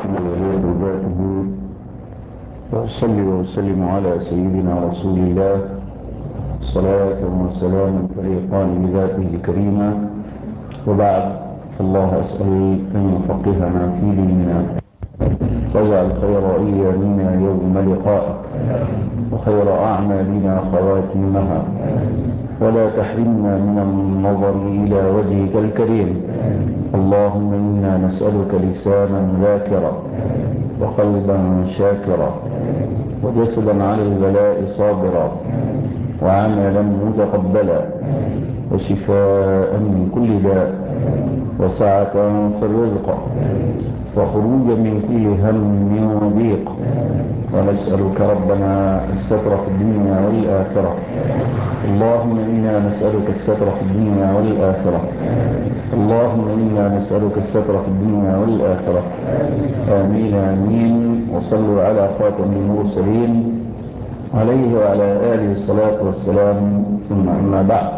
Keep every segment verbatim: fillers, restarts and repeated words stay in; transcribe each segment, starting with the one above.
ذاته وأصلي وأسلم على سيدنا رسول الله صلاة وسلام فريقان بذاته الكريمة. وبعد، فالله أسأل أن يفقهنا في ديننا واجعل خير أيامنا يوم لقائك وخير أعمالنا خواتيمها، ولا تحرمنا من النظر إلى وجهك الكريم. اللهم إنا نسألك لسانا ذاكرا وقلبا شاكرا وجسدا على البلاء صابرا وعملا متقبلا وشفاء من كل داء وسعة في الرزق وخروجا من كل هم وضيق. ونسألك ربنا الستر في الدنيا والآخرة. اللهم إنا نسألك الستر في الدنيا والآخرة. اللهم إنا نسألك الستر في الدنيا والآخرة. آمين آمين. وصلوا على خاتم المرسلين عليه وعلى آله الصلاة والسلام، ثم أما بعد.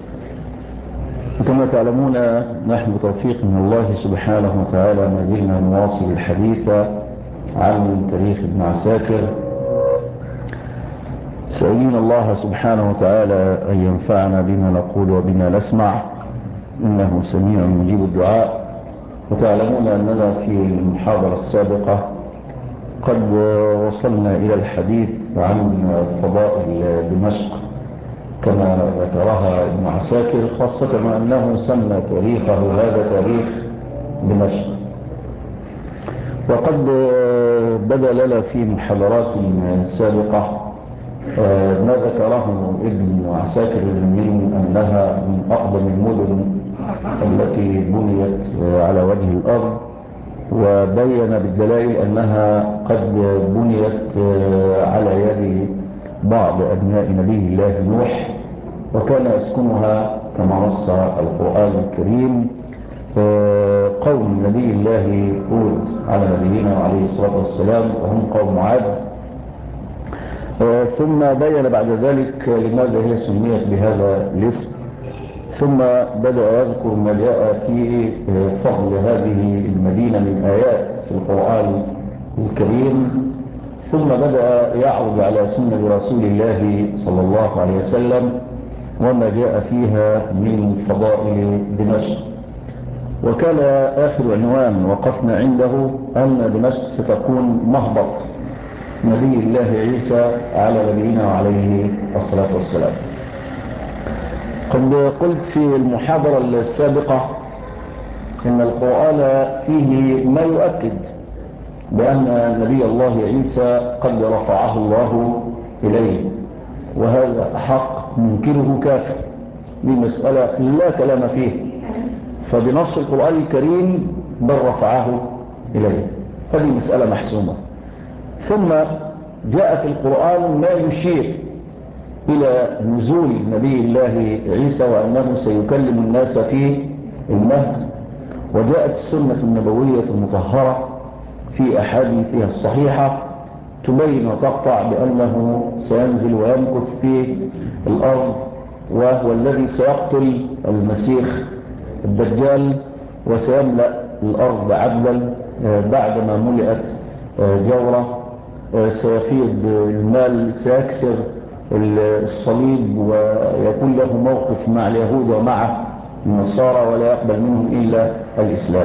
كما تعلمون، نحن بتوفيق من الله سبحانه وتعالى ما زلنا نواصل الحديث عن تاريخ ابن عساكر، سألين الله سبحانه وتعالى أن ينفعنا بما نقول وبما نسمع، إنه سميع مجيب الدعاء. وتعلمون أننا في المحاضرة السابقة قد وصلنا إلى الحديث عن فضائل دمشق كما ذكرها ابن عساكر، خاصة أنه سمى تاريخه هذا تاريخ دمشق. وقد بدا لنا في محاضرات سابقة ما ذكره ابن عساكر من أنها من أقدم المدن التي بنيت على وجه الأرض، وبين بالدلائل أنها قد بنيت على يد بعض أبناء نبي الله نوح، وكان يسكنها كما نص القرآن الكريم قوم نبي الله هود على نبينا عليه الصلاة والسلام، وهم قوم عاد. ثم بين بعد ذلك لماذا هي سميت بهذا الاسم، ثم بدأ يذكر ما جاء في فضل هذه المدينة من آيات في القرآن الكريم، ثم بدأ يعرض على سنة رسول الله صلى الله عليه وسلم وما جاء فيها من فضائل دمشق. وكان آخر عنوان وقفنا عنده أن دمشق ستكون مهبط نبي الله عيسى على نبينا عليه الصلاة والسلام. قد قلت في المحاضرة السابقة إن القرآن فيه ما يؤكد بأن نبي الله عيسى قد رفعه الله إليه، وهذا حق منكره كافر، بمسألة لا كلام فيه، فبنص القرآن الكريم بل رفعه إليه، هذه مسألة محسومة. ثم جاء في القرآن ما يشير إلى نزول نبي الله عيسى وأنه سيكلم الناس في المهد، وجاءت السنة النبوية المطهرة في أحاديثها الصحيحة تبين وتقطع بأنه سينزل ويمكث في الأرض، وهو الذي سيقتل المسيح الدجال وسيملأ الأرض عدلا بعدما ملئت جورة. سيفيض المال، سيكسر الصليب ويكون له موقف مع اليهود ومع النصارى ولا يقبل منهم إلا الإسلام.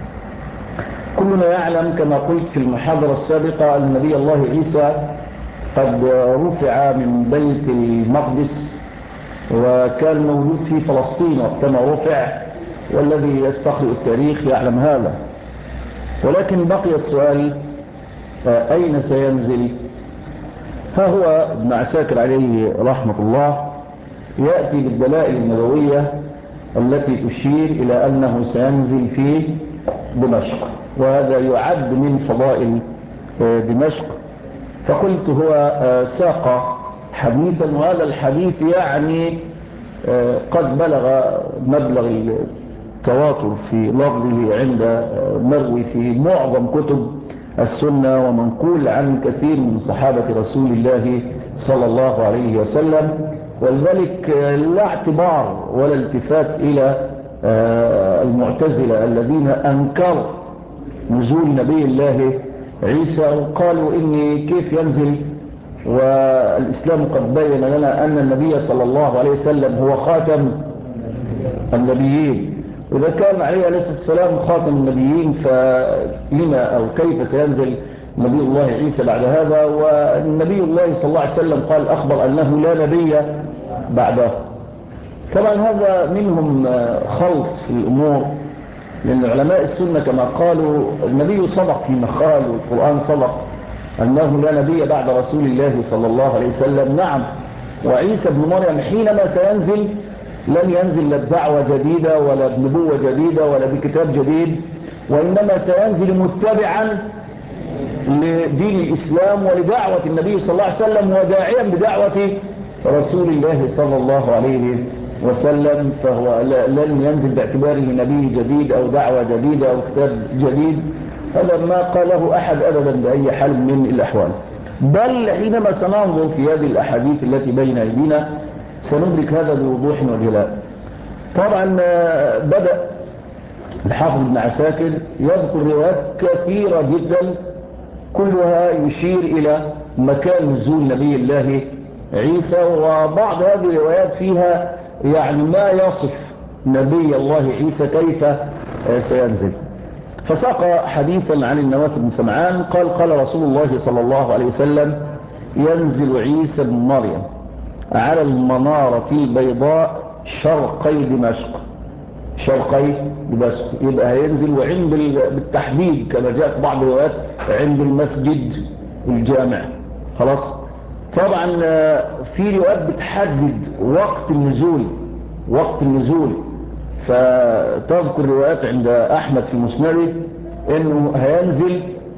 كلنا يعلم كما قلت في المحاضرة السابقة أن نبي الله عيسى قد رفع من بيت المقدس وكان موجود في فلسطين وقتما رفع، والذي يستقرئ التاريخ يعلم هذا. ولكن بقي السؤال، أين سينزل؟ ها هو ابن عساكر عليه رحمة الله يأتي بالدلائل النبوية التي تشير إلى أنه سينزل في دمشق، وهذا يعد من فضائل دمشق. فقلت هو ساق حديثا، وهذا الحديث يعني قد بلغ مبلغ التواتر في لفظه عند مروي في معظم كتب السنة، ومنقول عن كثير من صحابة رسول الله صلى الله عليه وسلم. ولذلك لا اعتبار ولا التفات إلى المعتزلة الذين أنكروا نزول نبي الله عيسى، وقالوا إن كيف ينزل والإسلام قد بين لنا أن النبي صلى الله عليه وسلم هو خاتم النبيين، وإذا كان عليه عليه السلام خاتم النبيين فلما أو كيف سينزل نبي الله عيسى بعد هذا؟ والنبي الله صلى الله عليه وسلم قال أخبر أنه لا نبي بعده. طبعا هذا منهم خلط في الأمور، لأن علماء السنة كما قالوا النبي صدق فيما قال والقرآن صدق أنه لا نبي بعد رسول الله صلى الله عليه وسلم. نعم، وعيسى بن مريم حينما سينزل لن ينزل لا بدعوة جديدة ولا بنبوة جديدة ولا بكتاب جديد، وإنما سينزل متبعا لدين الإسلام ولدعوة النبي صلى الله عليه وسلم وداعيا بدعوة رسول الله صلى الله عليه وسلم، فهو لن ينزل باعتباره نبي جديد أو دعوة جديدة أو كتاب جديد. هذا ما قاله أحد أبدا بأي حال من الأحوال. بل حينما سننظر في هذه الأحاديث التي بين أيدينا سندرك هذا بوضوح وجلاء. طبعا بدأ الحافظ ابن عساكر يذكر روايات كثيرة جدا كلها يشير إلى مكان نزول نبي الله عيسى، وبعض هذه الروايات فيها يعني ما يصف نبي الله عيسى كيف سينزل. فساق حديثا عن النواس بن سمعان قال قال رسول الله صلى الله عليه وسلم ينزل عيسى بن مريم على المنارة البيضاء شرقي دمشق. شرقي دمشق يبقى هينزل وعند بالتحديد كما جاء في بعض الروايات عند المسجد الجامع. خلاص. طبعا في روايات بتحدد وقت النزول وقت النزول فتذكر روايات عند أحمد في مسنده انه هينزل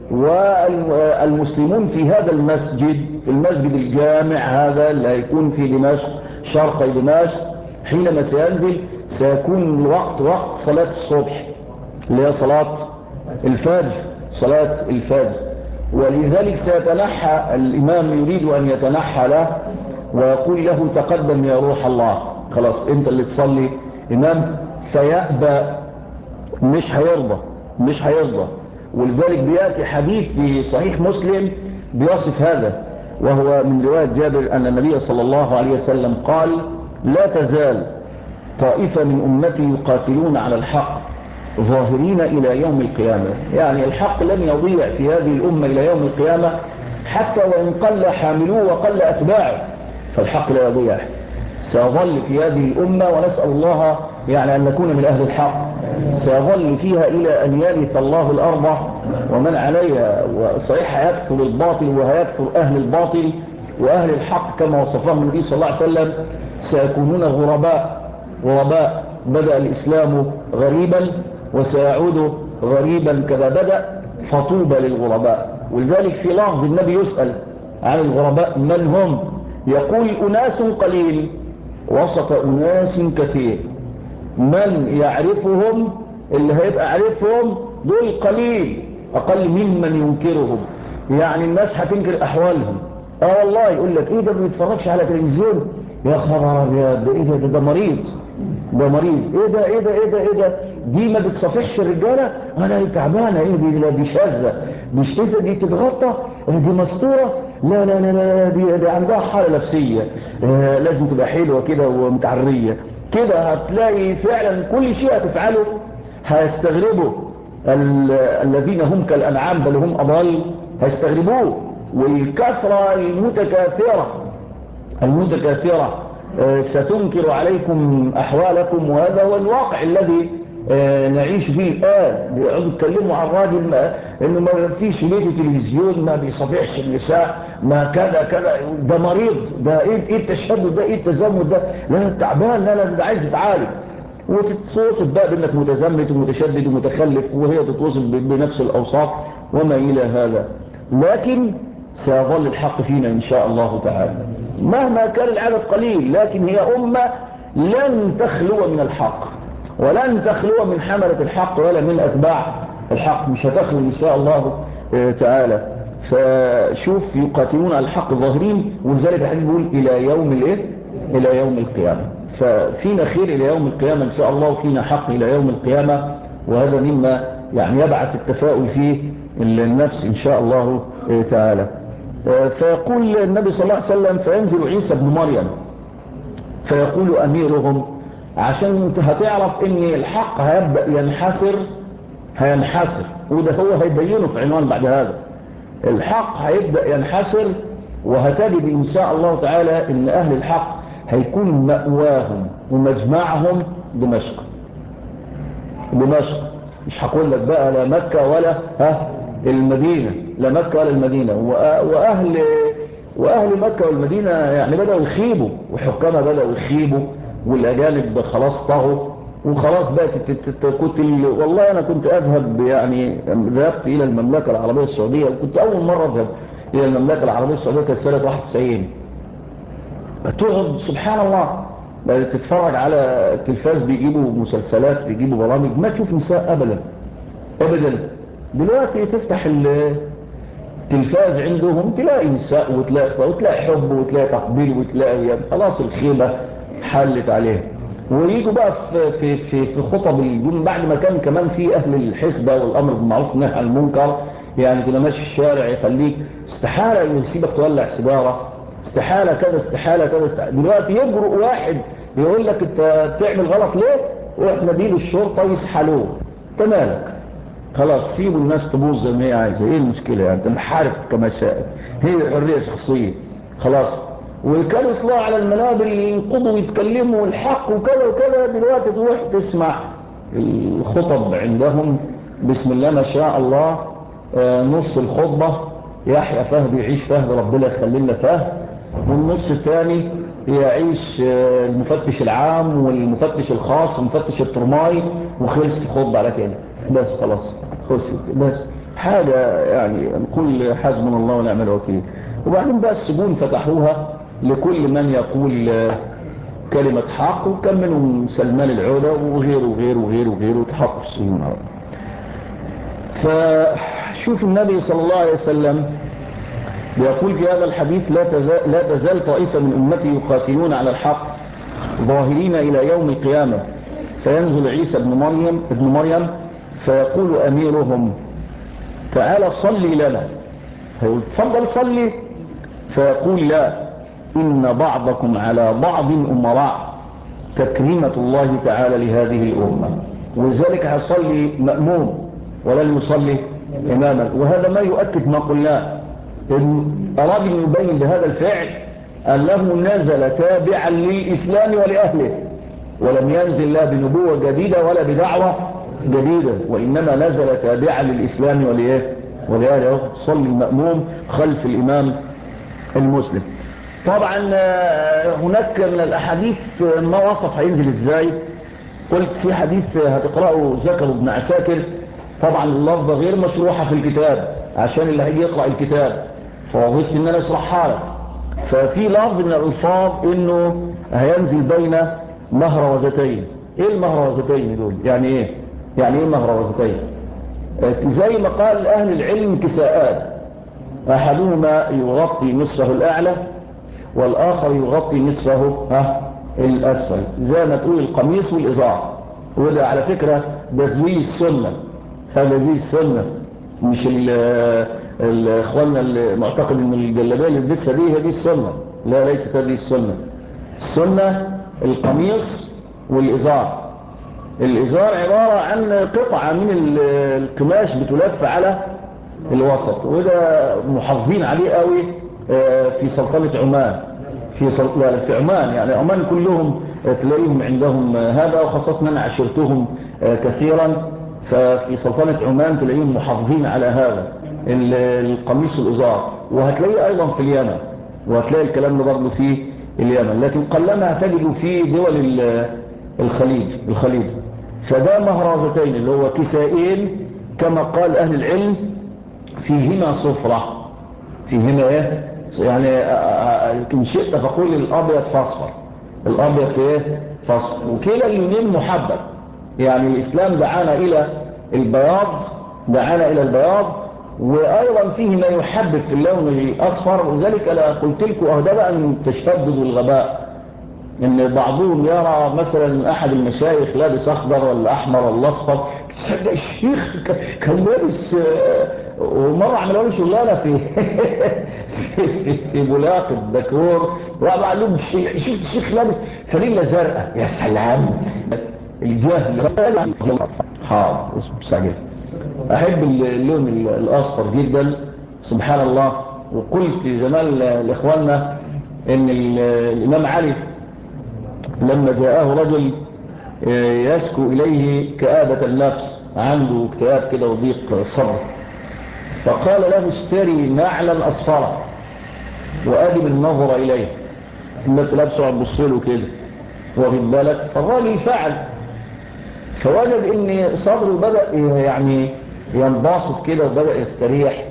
والمسلمون في هذا المسجد المسجد الجامع هذا اللي هيكون في دمشق شرقي دمشق حينما سينزل سيكون الوقت وقت صلاة الصبح اللي هي صلاة الفجر صلاة الفجر ولذلك سيتنحى الإمام يريد أن يتنحى له ويقول له تقدم يا روح الله، خلاص انت اللي تصلي إمام، فيأبى مش هيرضى مش هيرضى ولذلك بيأتي حديث في صحيح مسلم بيصف هذا، وهو من رواية جابر أن النبي صلى الله عليه وسلم قال لا تزال طائفة من أمتي يقاتلون على الحق ظاهرين إلى يوم القيامة، يعني الحق لن يضيع في هذه الأمة إلى يوم القيامة حتى وإن قل حاملوه وقل أتباعه، فالحق لا يضيع، سيظل في هذه الأمة ونسأل الله يعني أن نكون من أهل الحق، سيظل فيها إلى أن يرث الله الأرض ومن عليها، وصحيح هيكثر الباطل وهيكثر أهل الباطل وأهل الحق كما وصفهم النبي صلى الله عليه وسلم سيكونون غرباء غرباء بدأ الإسلام غريبا وسيعود غريبا كما بدأ فطوبى للغرباء. ولذلك في لفظ النبي يسأل عن الغرباء من هم؟ يقول أناس قليل وسط أناس كثير، من يعرفهم اللي هيبقى عارفهم دول قليل أقل ممن ينكرهم، يعني الناس هتنكر أحوالهم. اه والله يقول لك ايه ده ما بيتفرجش على تلفزيون يا خبر ابيض، ده ايه ده ده مريض ده مريض ايه ده ايه ده ايه ده ايه ده دي ما بتصافحش الرجاله، انا تعبانه ايه دي دي شاذه مش تسد دي تتغطى دي مستوره لا لا لا لا دي, دي عندها حاله نفسيه آه لازم تبقى حلوه كده ومتعريه كده. هتلاقي فعلا كل شيء هتفعله هيستغربوا الذين هم كالانعام بل هم اضل هيستغربوه. والكثره المتكاثره المتكاثره ستنكر عليكم أحوالكم، وهذا هو الواقع الذي نعيش فيه الآن. بيقعدوا يتكلموا عن راجل ما إنه ما فيش بيته تلفزيون ما بيصافحش النساء ما كذا كذا ده مريض ده إيه إيه التشدد ده إيه التزمت ده لا تعبان لا لا ده عايز يتعالج، وتتصف بقى بأنك متزمت ومتشدد ومتخلف وهي تتوصف بنفس الأوصاف وما إلى هذا. لكن سيظل الحق فينا إن شاء الله تعالى مهما كان العدد قليل، لكن هي أمة لن تخلو من الحق ولن تخلو من حملة الحق ولا من أتباع الحق، مش هتخلو إن شاء الله تعالى. فشوف يقاتلون على الحق ظاهرين، ولذلك الحديث بيقول إلى يوم الإيه؟ إلى يوم القيامة. ففينا خير إلى يوم القيامة إن شاء الله وفينا حق إلى يوم القيامة، وهذا مما يعني يبعث التفاؤل في النفس إن شاء الله تعالى. فيقول النبي صلى الله عليه وسلم فينزل عيسى بن مريم فيقول أميرهم، عشان انت هتعرف ان الحق هيبدأ ينحسر هينحسر وده هو هيبينه في عنوان بعد هذا. الحق هيبدأ ينحسر، وهتجد إن شاء الله تعالى ان أهل الحق هيكون مأواهم ومجمعهم دمشق. دمشق مش هقول لك بقى لا مكة ولا ها المدينة، لا مكة ولا المدينة. وأهل وأهل مكة والمدينة يعني بدأوا يخيبوا، وحكامها بدأوا يخيبوا، والأجانب خلاص طغوا وخلاص بقت. كنت والله أنا كنت أذهب، يعني ذهبت إلى المملكة العربية السعودية، وكنت أول مرة أذهب إلى المملكة العربية السعودية كانت سنة واحد وتسعين. تقعد سبحان الله تتفرج على التلفاز، بيجيبوا مسلسلات، بيجيبوا برامج، ما تشوف نساء أبدا أبدا. دلوقتي تفتح التلفاز عندهم تلاقي نساء وتلاقي وتلاقي حب وتلاقي تقبيل وتلاقي يعني خلاص الخيبة حلت عليه. ويجوا بقى في في في, في خطب الجمعة بعد ما كان كمان في أهل الحسبة والأمر بالمعروف والنهي عن المنكر، يعني كنا ماشي في الشارع يخليك استحالة يسيبك تولع سيجارة، استحالة كذا استحالة كذا استحالة. دلوقتي يجرؤ واحد يقول لك انت بتعمل غلط ليه، واحنا دي الشرطة يسحلوه. تمالك خلاص سيبوا الناس تبوظ زي ما هي عايزة، ايه المشكلة يعني؟ انت محارب كما شاء، هي حرية شخصية خلاص. وكانوا يطلعوا على المنابر ينقضوا ويتكلموا الحق وكذا وكذا. دلوقتي تروح تسمع الخطب عندهم بسم الله ما شاء الله، نص الخطبة يحيى فهد يعيش فهد ربنا يخلي لنا فهد، والنص الثاني يعيش المفتش العام والمفتش الخاص ومفتش الترماي، وخلص الخطبة على كده بس خلاص خلص بس حاجة يعني نقول حسبنا الله ونعم الوكيل. وبعدين بقى السجون فتحوها لكل من يقول كلمة حق، وكم منهم سلمان العودة وغيره وغيره وغيره وغيره تحط في السجون. فشوف النبي صلى الله عليه وسلم يقول في هذا الحديث لا تزال, لا تزال طائفة من أمتي يقاتلون على الحق ظاهرين إلى يوم القيامة. فينزل عيسى بن مريم, ابن مريم فيقول أميرهم تعالى صلي لنا، فيقول تفضل صلي، فيقول لا إن بعضكم على بعض أمراء تكريمة الله تعالى لهذه الأمة، ولذلك هيصلي مأموم ولن يصلي إماما. وهذا ما يؤكد ما قلناه، إن أراد أن يبين بهذا الفعل أنه نزل تابعا للإسلام ولأهله، ولم ينزل لا بنبوة جديدة ولا بدعوة جديدة، وإنما نزل تابعا للإسلام ولأهله ولأهله صلي المأموم خلف الإمام المسلم. طبعا هناك من الأحاديث ما وصف هينزل إزاي. قلت في حديث هتقرأه ذكر ابن عساكر، طبعا اللفظة غير مشروحة في الكتاب عشان اللي هيجي يقرأ الكتاب، فوظيفتي ان انا اشرحها لك. ففي لفظ من الالفاظ انه هينزل بين مهروزتين. ايه المهروزتين دول؟ يعني ايه يعني ايه مهروزتين؟ زي ما قال اهل العلم كساءات، احدهما يغطي نصفه الاعلى والاخر يغطي نصفه ها الاسفل، زي ما تقول القميص والازار. وده على فكرة ده زي السنة، هذا زي السنة، مش الاخواننا اللي معتقد ان الجلابيه اللي لبسها دي هي دي السنه. لا، ليست هذه السنه. السنه القميص والازار. الازار عباره عن قطعه من القماش بتلف على الوسط، وده محافظين عليه قوي في سلطنه عمان. في سلطنة في عمان، يعني عمان كلهم تلاقيهم عندهم هذا، وخاصه انا عشرتهم كثيرا، ففي سلطنة عمان تلاقيهم محافظين على هذا القميص والإزار. وهتلاقيه أيضا في اليمن، وهتلاقي الكلام ده برضه في اليمن، لكن قلما تجده في دول الخليج الخليج فده مهرازتين اللي هو كسائين كما قال أهل العلم، فيهما صفرة. فيهما ايه يعني إن شئت فقول الأبيض فاصفر، الأبيض في ايه فاصفر، وكلا اللونين محبب. يعني الإسلام دعانا إلى البياض، دعانا إلى البياض، وأيضا فيه ما يحبب في اللون الأصفر. وذلك أنا قلت لكم أهو ده بقى من التشدد والغباء، إن بعضهم يرى مثلا أحد المشايخ لابس أخضر ولا أحمر ولا أصفر صدق الشيخ كان لابس، ومرة عملوا له شغلانة في في, في بولاق الدكور، وقال لهم شفت الشيخ لابس فانيلا زرقاء. يا سلام الجهل. حاضر اسمه سعيد. احب اللون الاصفر جدا سبحان الله. وقلت زمان لاخواننا ان الامام علي لما جاءه رجل يشكو اليه كآبة النفس، عنده اكتئاب كده وضيق صبر، فقال له اشتري نعلا اصفرا وادب النظر اليه، انك لابسه عم بصيله كده واخد بالك. فالراجل فعل، فوجد ان صدره بدأ يعني ينبسط كده وبدأ يستريح،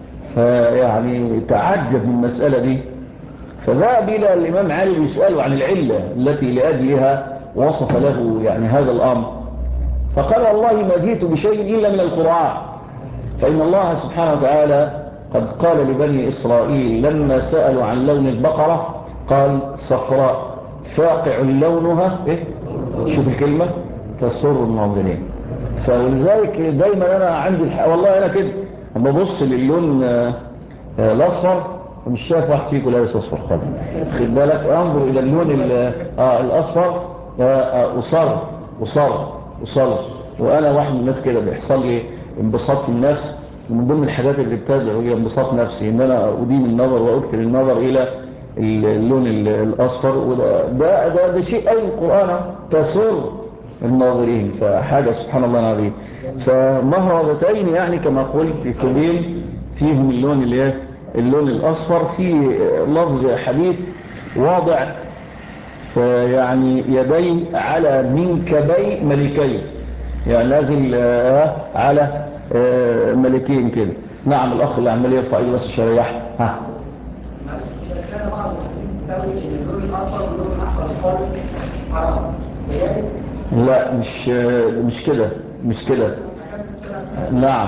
فيعني تعجب من المسألة دي، فذهب إلى الإمام علي يسأله عن العلة التي لأجلها وصف له يعني هذا الأمر، فقال والله ما جئت بشيء إلا من القرآن، فإن الله سبحانه وتعالى قد قال لبني إسرائيل لما سألوا عن لون البقرة قال صفراء فاقع لونها إيه؟ شوف الكلمة تسر الناظرين. فلذلك دايما أنا عندي الحق والله أنا كده أما ببص للون الأصفر مش شايف واحد فيكم لابس أصفر خالص، خد بالك أنظر إلى اللون آه الأصفر آه أصر أصر أصر وأنا واحد من الناس كده بيحصل لي انبساط في النفس، ومن ضمن الحاجات اللي بتدعو هي انبساط نفسي ان انا ادين النظر واكثر النظر الى اللون الاصفر، وده ده ده, ده شيء اي القران تسر الناظرين، فحاجه سبحان الله العظيم. فمهرتين يعني كما قلت ثوبين فيهم اللون اللي اللون الاصفر، في لفظ حديث واضع يعني يدي على منكبي ملكين، يعني نازل على ملكين كده. نعم الاخ اللي عمال يرفع ايده بس شريح ها. لا مش مش كده مش كده. نعم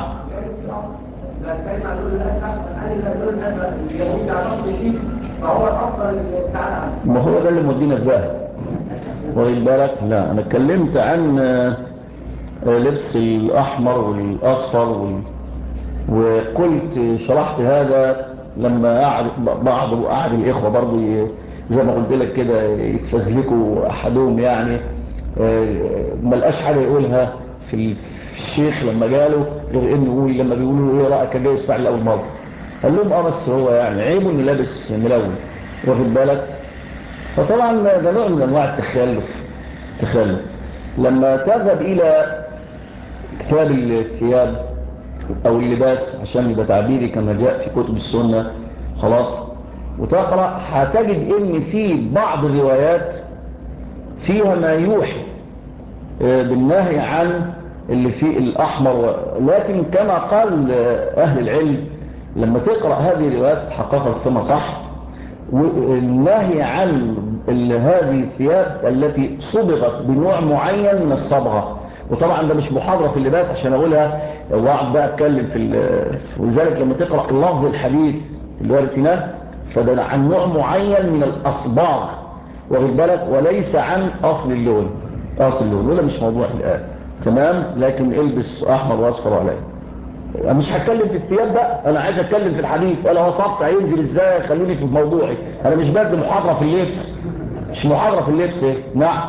ما هو ده اللي مودينا الذهب واخد بالك. لا انا اتكلمت عن لبس الاحمر والاصفر وال... وقلت شرحت هذا لما قعد بعض وقعد الاخوه برضو ي... زي ما قلت لك كده يتفزلكوا احدهم يعني ما لقاش حاجه يقولها في الشيخ لما جاله غير انه يقول لما بيقولوا ايه رايك جاي يسمع لاول مره، قال لهم اه بس هو يعني عيبه انه لابس ملون واخد بالك. فطبعا ده نوع من انواع التخلف تخلف. لما تذهب الى كتاب الثياب او اللباس عشان يبقى تعبيري كما جاء في كتب السنة خلاص وتقرأ، هتجد ان في بعض الروايات فيها ما يوحي بالنهي عن اللي فيه الاحمر، لكن كما قال اهل العلم لما تقرأ هذه الروايات تحققت ثم صح، والنهي عن هذه الثياب التي صبغت بنوع معين من الصبغة. وطبعا ده مش محاضرة في اللباس عشان اقولها واقعد بقى اتكلم في ولذلك لما تقرأ لفظ الحديث اللي ورثناه فده عن نوع معين من الاصباغ واخد بالك، وليس عن اصل اللون. اصل اللون ولا مش موضوع الان تمام، لكن البس احمر واصفر عليه. انا مش هتكلم في الثياب بقى، انا عايز اتكلم في الحديث. انا وصفت هينزل ازاي، خلوني في موضوعي. انا مش بدي محاضرة في اللبس، مش محاضرة في اللبس. ايه نعم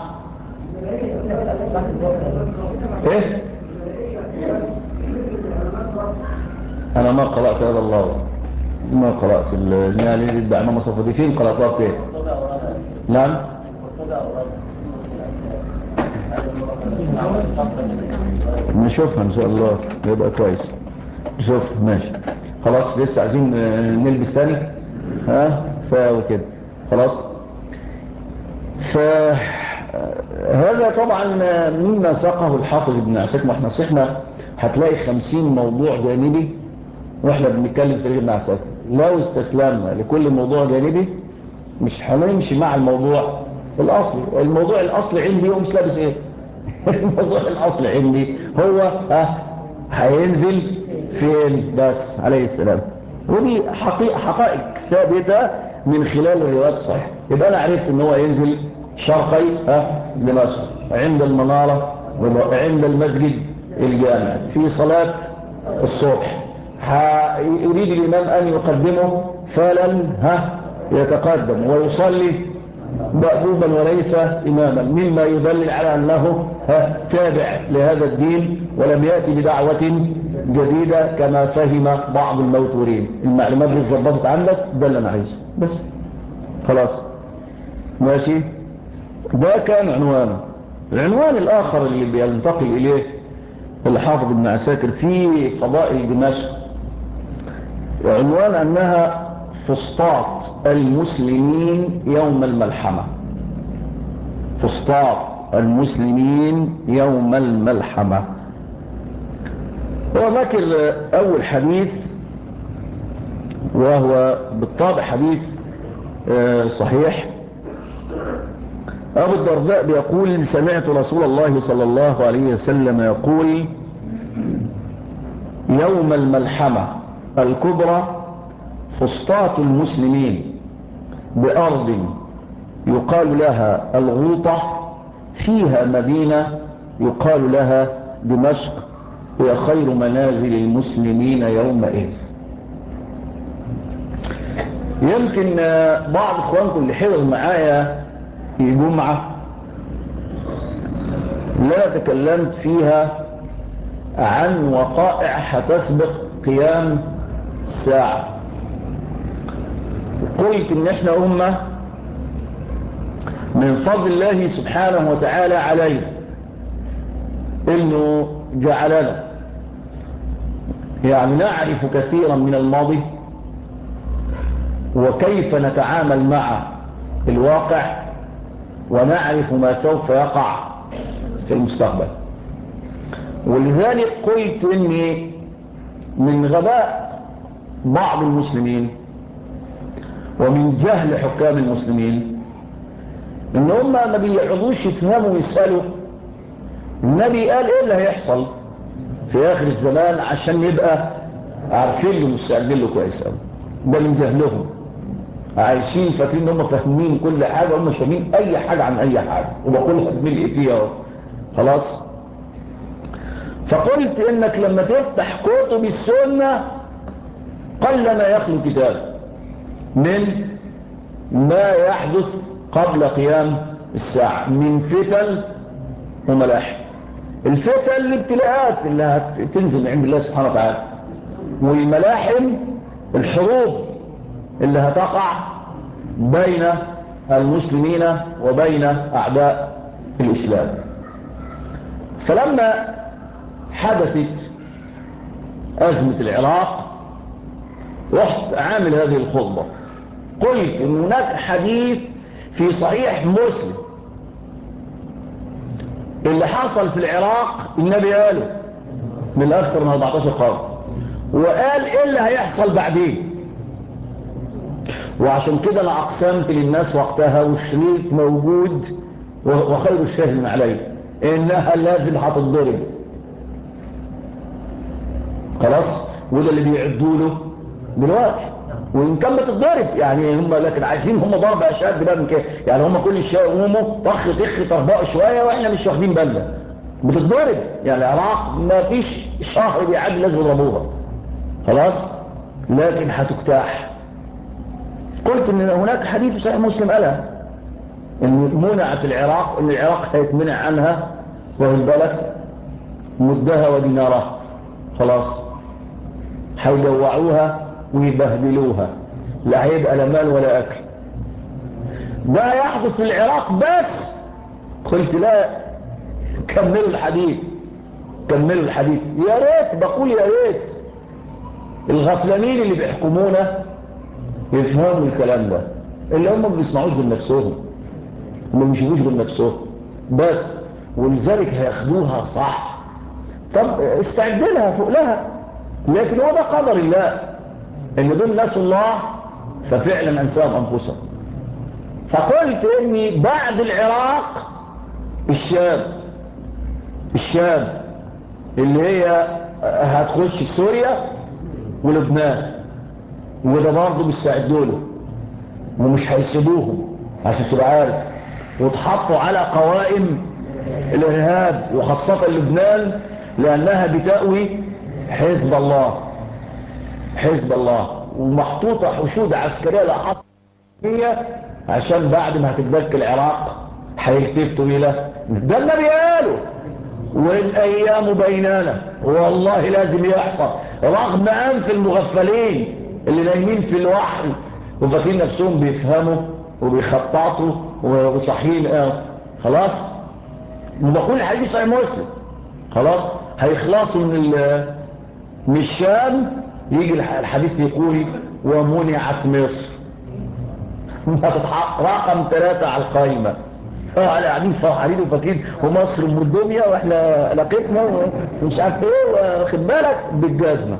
ايه انا ما قرأت هذا الله ما قرأت المالي للدعم مصفدفين قرأتها فين. نعم نشوفها ان شاء الله يبقى كويس. شوف ماشي خلاص، لسه عايزين نلبس تاني ها فكده خلاص. فهذا طبعا مما ساقه الحافظ ابن عساكر، واحنا صحنا هتلاقي خمسين موضوع جانبي واحنا بنتكلم في ابن عساكر. لو استسلمنا لكل موضوع جانبي مش هنمشي مع الموضوع الاصلي. الموضوع الاصلي عندي هو مش لابس ايه الموضوع الاصلي عندي هو ها هينزل فين بس عليه السلام. ودي حقيقة حقائق ثابتة من خلال الروايات الصحيحة. يبقى انا عرفت ان هو ينزل شرقي ها دمشق عند المنارة عند المسجد الجامع في صلاة الصبح يريد الإمام أن يقدمه فلن ها يتقدم ويصلي مأموما وليس إماما، مما يدل على أنه ها تابع لهذا الدين ولم يأتي بدعوة جديدة كما فهم بعض الموتورين. المعلومات دي اتظبطت عندك، ده اللي أنا عايزه بس خلاص ماشي. ده كان عنوانه. العنوان الآخر اللي بينتقل إليه الحافظ ابن عساكر في فضائل دمشق عنوان أنها فسطاط المسلمين يوم الملحمة. فسطاط المسلمين يوم الملحمة. هو ذكر أول حديث وهو بالطبع حديث صحيح. أبو الدرداء بيقول سمعت رسول الله صلى الله عليه وسلم يقول يوم الملحمة الكبرى فسطاط المسلمين بأرض يقال لها الغوطة فيها مدينة يقال لها دمشق هي خير منازل المسلمين يومئذ. يمكن بعض اخوانكم اللي حضر معايا في جمعة لا تكلمت فيها عن وقائع هتسبق قيام الساعة. قلت ان احنا امة من فضل الله سبحانه وتعالى علينا انه جعلنا يعني نعرف كثيرا من الماضي وكيف نتعامل مع الواقع ونعرف ما سوف يقع في المستقبل. ولذلك قلت اني من غباء بعض المسلمين ومن جهل حكام المسلمين ان هم ما بيقعدوش يفهموا ويسألوا النبي قال ايه اللي هيحصل في اخر الزمان عشان يبقى عارفين له مستعدين له كويس قوي. ده من جهلهم، عايشين فاكرين ان هم فاهمين كل حاجه، هم فاهمين اي حاجه عن اي حاجه وبقولها بملء فيها خلاص. فقلت انك لما تفتح كتب السنه قل ما يخلو كتاب من ما يحدث قبل قيام الساعه من فتن وملاحم. الفتن الابتلاءات اللي هتنزل من عند الله سبحانه وتعالى، والملاحم الحروب اللي هتقع بين المسلمين وبين أعداء الإسلام. فلما حدثت أزمة العراق رحت عامل هذه الخطبة، قلت إن هناك حديث في صحيح مسلم اللي حصل في العراق النبي قاله من أكثر من أربعتاشر قرن، وقال إيه اللي هيحصل بعدين. وعشان كده انا اقسمت للناس وقتها والشريط موجود وخير الشاهد عليه انها لازم هتتضرب خلاص. وده اللي بيعدوا له دلوقتي وان كان بتتضرب يعني هم، لكن عايزين هم ضرب اشد بقى من كده. يعني هم كل شويه يقوموا طخ طخ طربقوا شويه واحنا مش واخدين بالنا بتتضرب. يعني العراق ما فيش شهر بيعدي لازم يضربوها خلاص، لكن هتجتاح. قلت ان هناك حديث صحيح مسلم قالها ان منعت العراق، ان العراق هيتمنع عنها واخد بالك مدها ودينارها خلاص، هيجوعوها ويبهدلوها، لا هيبقى لا مال ولا اكل. ده يحدث في العراق بس. قلت لا، كملوا الحديث كملوا الحديث. يا ريت بقول يا ريت الغفلانين اللي بيحكمونا يفهموا الكلام ده، اللي هم ما بيسمعوش بنفسهم ما بيشوفوش بنفسهم بس، ولذلك هياخدوها صح. طب استعد لها فوق لها، لكن هو ده قدر الله ان دول ناس الله ففعلا انساهم انفسهم. فقلت اني بعد العراق الشام الشام اللي هي هتخش في سوريا ولبنان، وده برضه بيستعدوا له ومش هيسيبوهم عشان تبقى عارف، وتحطوا على قوائم الارهاب وخاصة لبنان لأنها بتأوي حزب الله، حزب الله، ومحطوطة حشود عسكرية لأحط هي عشان بعد ما هتتبك العراق هيلتفتوا إلى ده النبي قاله. والأيام بيننا والله لازم يحصل، رغم أنف المغفلين اللي نايمين في الوحي وفاكرين نفسهم بيفهموا وبيخططوا وصحيين. اه خلاص، وبقول الحديث صحيح مسلم، خلاص هيخلصوا من من الشام، يجي الحديث يقول ومنعت مصر هتتحقق رقم ثلاثة على القائمة. اه على قاعدين فرحانين وفاكرين ومصر ام الدنيا واحنا لقيتنا ومش عارف ايه، واخد بالك بالجزمه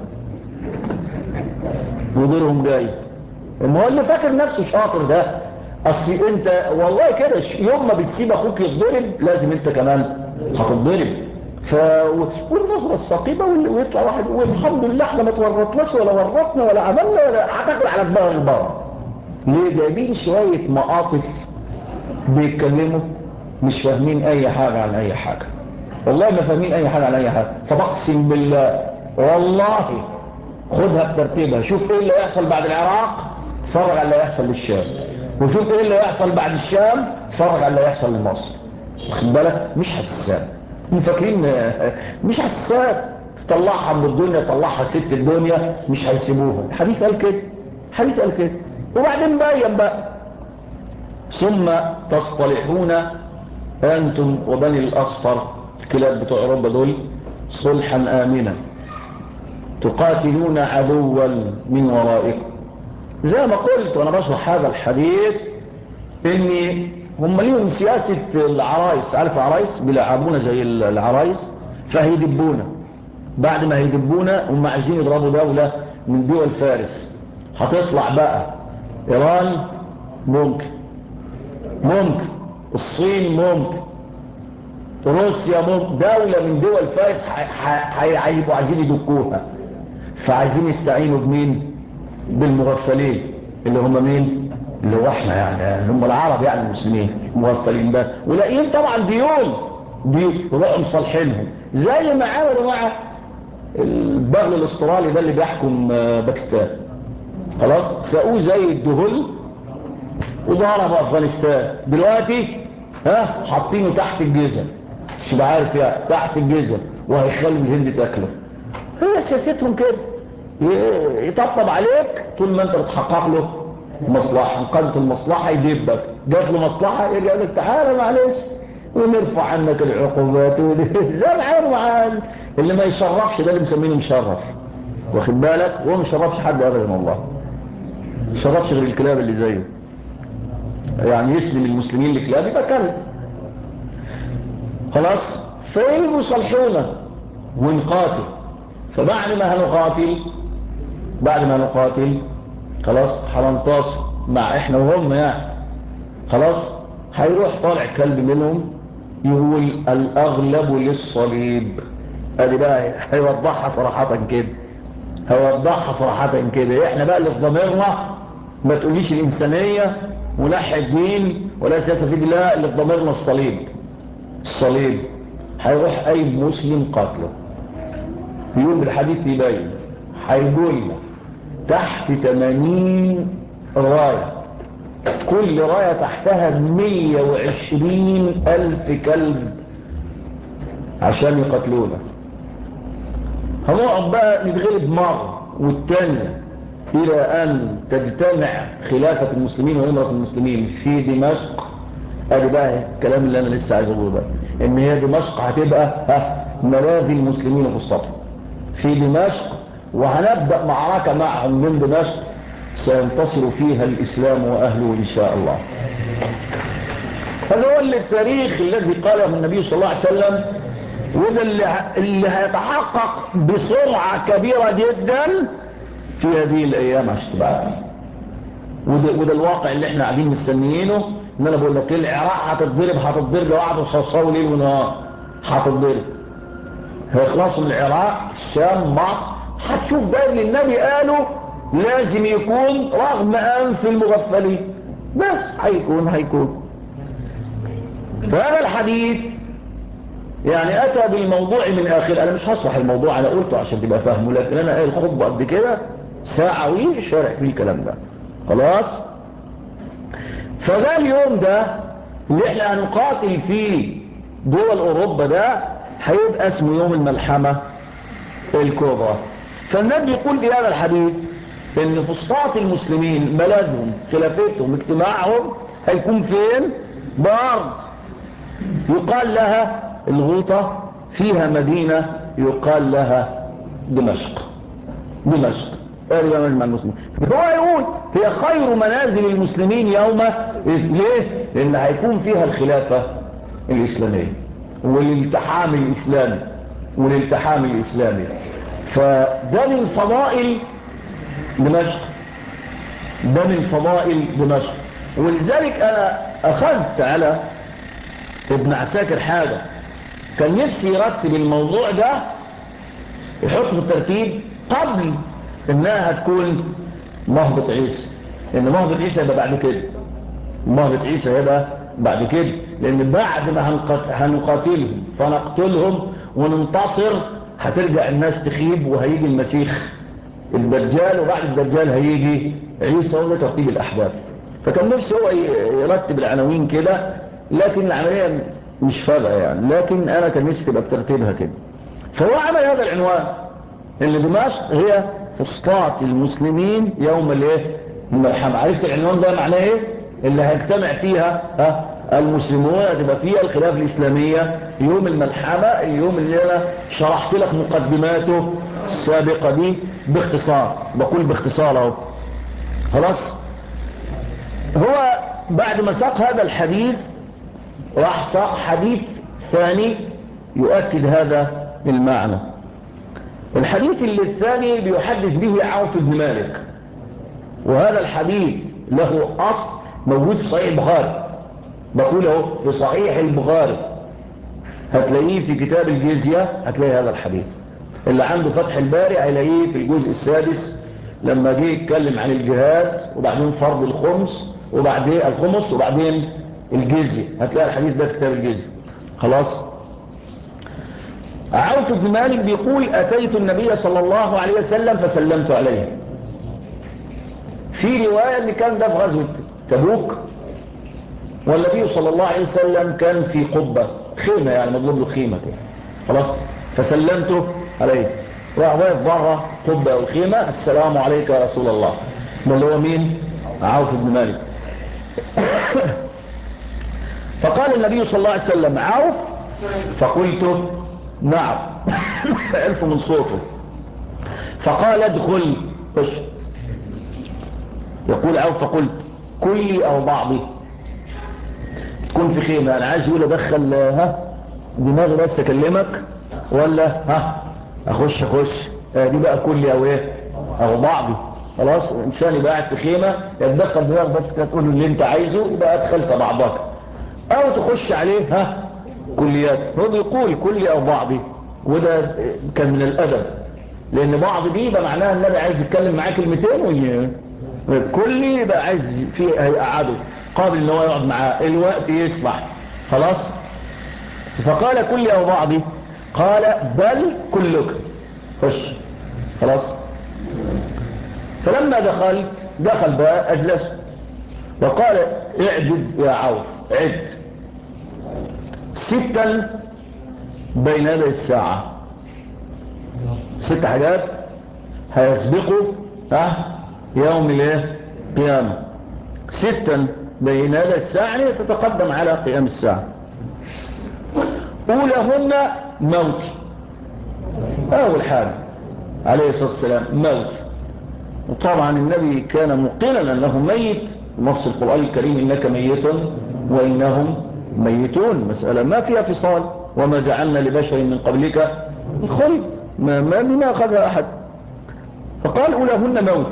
ودورهم جاي. المهم اللي فاكر نفسه شاطر ده، اصل انت والله كده يوم ما بتسيب اخوك يتضرب لازم انت كمان هتتضرب. ف والنظره الثقيبه ويطلع واحد والحمد لله احنا ما تورطناش ولا ورطنا ولا عملنا ولا هتاكل على دماغ البر. ليه؟ جايبين شويه مقاطف بيتكلموا مش فاهمين اي حاجة عن اي حاجة، والله ما فاهمين اي حاجة عن اي حاجة. فبقسم بالله والله خدها بترتيبها، شوف ايه اللي يحصل بعد العراق، اتفرج على اللي يحصل للشام، وشوف ايه اللي يحصل بعد الشام، اتفرج على اللي يحصل لمصر. واخد بالك؟ مش هتساب، مفاكرين مش هتساب، تطلعها من الدنيا تطلعها ست الدنيا مش هيسيبوها. الحديث قال كده، الحديث قال كده. وبعدين بين بقى ثم تصطلحون أنتم وبني الأصفر الكلاب بتوع أوروبا دول صلحا آمنا تقاتلون عدوا من ورائكم. زي ما قلت وأنا بشرح هذا الحديث إن هم ليهم سياسة العرايس، عارف العرايس بيلعبونا زي العرايس، فهيدبونا. بعد ما هيدبونا هم عايزين يضربوا دولة من دول فارس، هتطلع بقى إيران ممكن، ممكن الصين ممكن، روسيا ممكن، دولة من دول فارس هيبقوا عايزين يدكوها. فعايزين يستعينوا بمين؟ بالمغفلين اللي هم مين؟ اللي هو احنا يعني، اللي هم العرب يعني المسلمين المغفلين ده، ولاقيين طبعا ديون ديون وبقوا مصالحينهم زي ما عملوا مع البغل الاسترالي ده اللي بيحكم باكستان. خلاص ساقوه زي الدهل وضرب افغانستان، دلوقتي ها حاطينه تحت الجزم، مش بعارف يعني تحت الجزم، وهيخلوا الهند تاكله. هي سياستهم كده، يطبطب عليك طول ما انت بتحقق له مصلحه، انقذت المصلحه يدبك، جات له مصلحه يرجع لك تعالى معلش ونرفع عنك العقوبات زي ما عملوا مع اللي ما يشرفش ده اللي مسمينه مشرف، واخد بالك؟ هو ما يشرفش حد ابدا، والله ما يشرفش غير الكلاب اللي زيه، يعني يسلم المسلمين لكلاب يبقى كلب. خلاص فيجوا يصلحونا ونقاتل. فبعد ما هنقاتل بعد ما نقاتل خلاص هننتصر مع احنا وهم يعني. خلاص هيروح طالع كلب منهم يقول الاغلب للصليب. ادي بقى هيوضحها صراحة كده، هيوضحها صراحة كده. احنا بقى اللي في ضميرنا ما تقوليش الانسانية ونحي الدين ولا سياسة في دين، لا، اللي في ضميرنا الصليب. الصليب هيروح اي مسلم قاتله. يوم الحديث يبين هيقول تحت ثمانين راية، كل راية تحتها مية وعشرين الف كلب عشان يقتلونا. هنقعد بقى نتغلب مرة والتانية الى ان تجتمع خلافة المسلمين وامرة المسلمين في دمشق. ادي بقى الكلام اللي انا لسه عايز اقوله بقى، ان هي دمشق هتبقى ها ملاذ المسلمين فسطاطهم في دمشق، وهنبدأ معركة معهم من دمشق سينتصر فيها الإسلام وأهله إن شاء الله. هذا هو التاريخ الذي قاله النبي صلى الله عليه وسلم، وده اللي, اللي هيتحقق بسرعة كبيرة جدا في هذه الأيام عشان تبقى. وده, وده الواقع اللي احنا قاعدين مستنيينه. ان انا بقول لك العراق هتتضرب هتتضرب وقعدوا صوصوا ليل ونهار، هتتضرب. هيخلصوا من العراق الشام مصر، هتشوف ده اللي النبي قاله لازم يكون رغم انف المغفلين، بس هيكون هيكون فهذا الحديث يعني اتى بالموضوع من اخر. انا مش هشرح الموضوع، انا قلته عشان تبقى فاهمه، لكن انا قايل خطبه قد كده ساعه وي شارع فيه الكلام ده خلاص. فده اليوم ده اللي احنا هنقاتل فيه دول اوروبا ده هيبقى اسمه يوم الملحمه الكبرى. فالنبي يقول في هذا الحديث ان فسطاط المسلمين بلدهم خلافتهم اجتماعهم هيكون فين؟ بارض يقال لها الغوطة، فيها مدينة يقال لها دمشق. دمشق قال مجمع المسلمين. هو يقول هي خير منازل المسلمين يوم ليه؟ لان هيكون فيها الخلافة الاسلامية والالتحام الاسلامي والالتحام الاسلامي. فده من فضائل دمشق، ده من فضائل دمشق. ولذلك انا اخذت على ابن عساكر حاجة، كان نفسي يرتب الموضوع ده يحط في الترتيب قبل انها تكون مهبط عيسى، لان مهبط عيسى يبقى بعد كده، مهبط عيسى يبقى بعد كده، لان بعد ما هنقاتلهم فنقتلهم وننتصر هترجع الناس تخيب وهيجي المسيح الدجال، وبعد الدجال هيجي عيسى، وده ترتيب الاحداث. فكان نفسي هو يرتب العناوين كده، لكن العملية مش فارقة يعني، لكن انا كان نفسي تبقى بترتيبها كده. فهو عمل هذا العنوان ان دمشق هي فسطاط المسلمين يوم الايه؟ الملحمة. عرفت العنوان ده معناه ايه؟ اللي هيجتمع فيها ها المسلمون، هتبقى فيها الخلافة الاسلامية يوم الملحمة، اليوم اللي انا شرحت لك مقدماته السابقة دي باختصار، بقول باختصار اهو خلاص. هو بعد ما ساق هذا الحديث راح ساق حديث ثاني يؤكد هذا المعنى. الحديث اللي الثاني بيحدث به عوف بن مالك، وهذا الحديث له أصل موجود في صحيح البخاري، بقوله في صحيح البخاري هتلاقيه في كتاب الجزية، هتلاقي هذا الحديث. اللي عنده فتح الباري هيلاقيه في الجزء السادس لما جه يتكلم عن الجهاد وبعدين فرض الخمس وبعدين الخمس وبعدين الجزية، هتلاقي الحديث ده في كتاب الجزية خلاص. عوف بن مالك بيقول أتيت النبي صلى الله عليه وسلم فسلمت عليه. في رواية اللي كان ده في غزوة تبوك، والنبي صلى الله عليه وسلم كان في قبة خيمة، يعني مضرب له خيمة كده خلاص. فسلمته عليه، راح واقف بره قبة والخيمة، السلام عليك يا رسول الله. ده اللي هو مين؟ عوف بن مالك. فقال النبي صلى الله عليه وسلم عوف؟ فقلت نعم. ألف من صوته. فقال ادخل خش. يقول عوف فقلت كلي او بعضي، تكون في خيمة، انا عايز يقول ادخل ها دماغي بس اكلمك ولا ها اخش اخش اه دي بقى كلي او ايه او بعضي. خلاص انسان يبقى قاعد في خيمة يتدخل دماغ بس تقول له اللي انت عايزه، يبقى ادخلت بعضك، او تخش عليه ها كليات. هو بيقول كلي او بعضي، وده كان من الادب، لان بعض دي يبقى معناها النبي عايز يتكلم معاه كلمتين وي... كلي يبقى عايز فيه هيقعده قابل ان هو يقعد معاه الوقت يسمح خلاص. فقال كلي او بعضي، قال بل كلك خش خلاص. فلما دخلت دخل بقى اجلس وقال اعدد يا عوف، عد ستا بين يدي الساعة، ست حاجات هيسبقوا ها يوم الايه قيامة، ستا بين يدي الساعة تتقدم على قيام الساعة. أولهن موت، أول حاجة عليه الصلاة والسلام موت. وطبعا النبي كان مقلا أنه ميت، نص القرآن الكريم إنك ميت وإنهم ميتون، مسألة ما فيها فصال، وما جعلنا لبشر من قبلك الخلد، ما, ما بما أخذها أحد. فقال أولهن موت.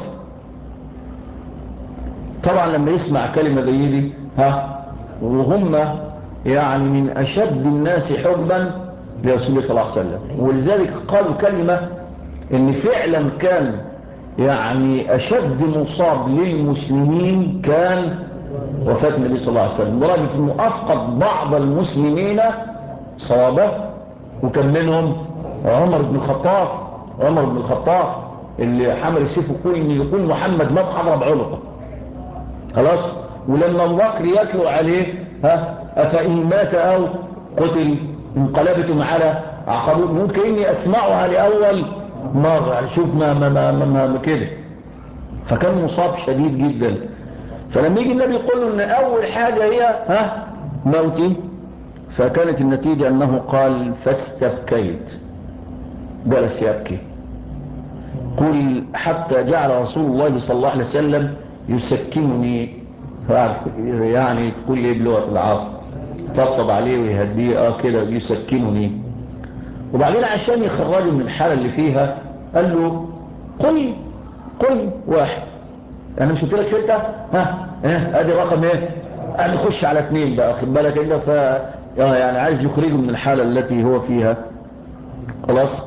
طبعا لما يسمع كلمة زي دي ها وهم يعني من أشد الناس حبا لرسول الله صلى الله عليه وسلم، ولذلك قالوا كلمة ان فعلا كان يعني أشد مصاب للمسلمين كان وفاة النبي صلى الله عليه وسلم، لدرجة انه أفقد بعض المسلمين صوابه وكان منهم عمر بن الخطاب عمر بن الخطاب اللي حمل السيف ويقول ان يقول محمد مات حضرب عنقه خلاص. ولما ابو بكر يتلو عليه ها افإن مات او قتل انقلبتم على عقبه، ممكن اني اسمعها لاول مره يعني شوف ما ما ما, ما, ما, ما كده. فكان مصاب شديد جدا. فلما يجي النبي يقول له ان اول حاجه هي ها موتي، فكانت النتيجه انه قال فاستبكيت، جلس يبكي. قل حتى جعل رسول الله صلى الله عليه وسلم يسكنني، يعني تقول لي بلغه العصر طبطب عليه ويهديه اه كده يسكنني. وبعدين عشان يخرجه من الحاله اللي فيها قال له قل قل واحد، انا مش قلت لك ستة ها اه ادي رقم ايه، انا نخش على اثنين بقى خد بالك انت. ف يعني عايز يخرجه من الحالة التي هو فيها خلاص.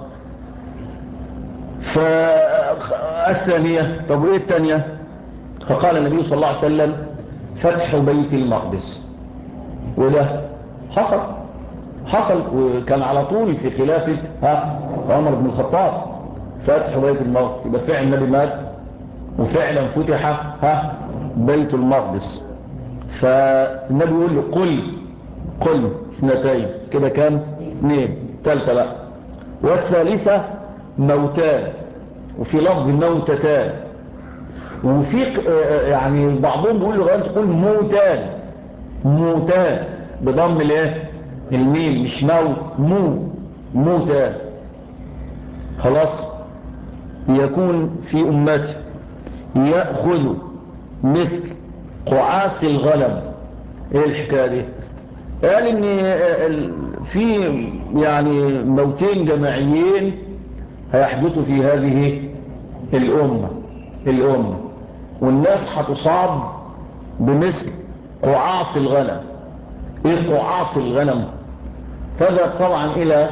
فالثانية طب وايه الثانية؟ فقال النبي صلى الله عليه وسلم فتح بيت المقدس. وده حصل حصل وكان على طول في خلافة ها عمر بن الخطاب فتح بيت المقدس. يبقى فعلا النبي مات وفعلا فتح ها بيت المقدس. فالنبي يقول له قل قل اثنتين كده كام اثنين، ثالثه بقى. والثالثه موتان، وفي لفظ موتتان، وفي يعني بعضهم بيقول له انت تقول موتان موتان بضم الايه الميم مش مو مو موتان خلاص. يكون في امتي يأخذ مثل قعاس الغنم. ايه الحكاية دي؟ قال ان في يعني موتين جماعيين هيحدثوا في هذه الامة الامة والناس هتصاب بمثل قعاس الغنم. ايه قعاس الغنم؟ فذهب طبعا الى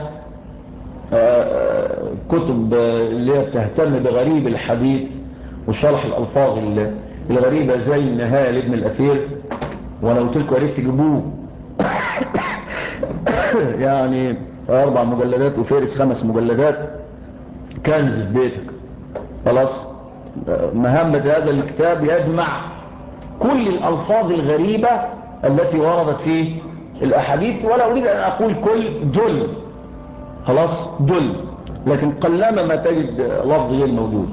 كتب اللي هي بتهتم بغريب الحديث وشرح الالفاظ الغريبة زي النهاية لابن الاثير، وانا قلت لكم قريت تجيبوه يعني اربع مجلدات وفارس خمس مجلدات كنز في بيتك خلاص. مهمة هذا الكتاب يجمع كل الالفاظ الغريبة التي وردت في الاحاديث، ولا اريد ان اقول كل جل خلاص جل، لكن قلما ما تجد لفظ غير موجود.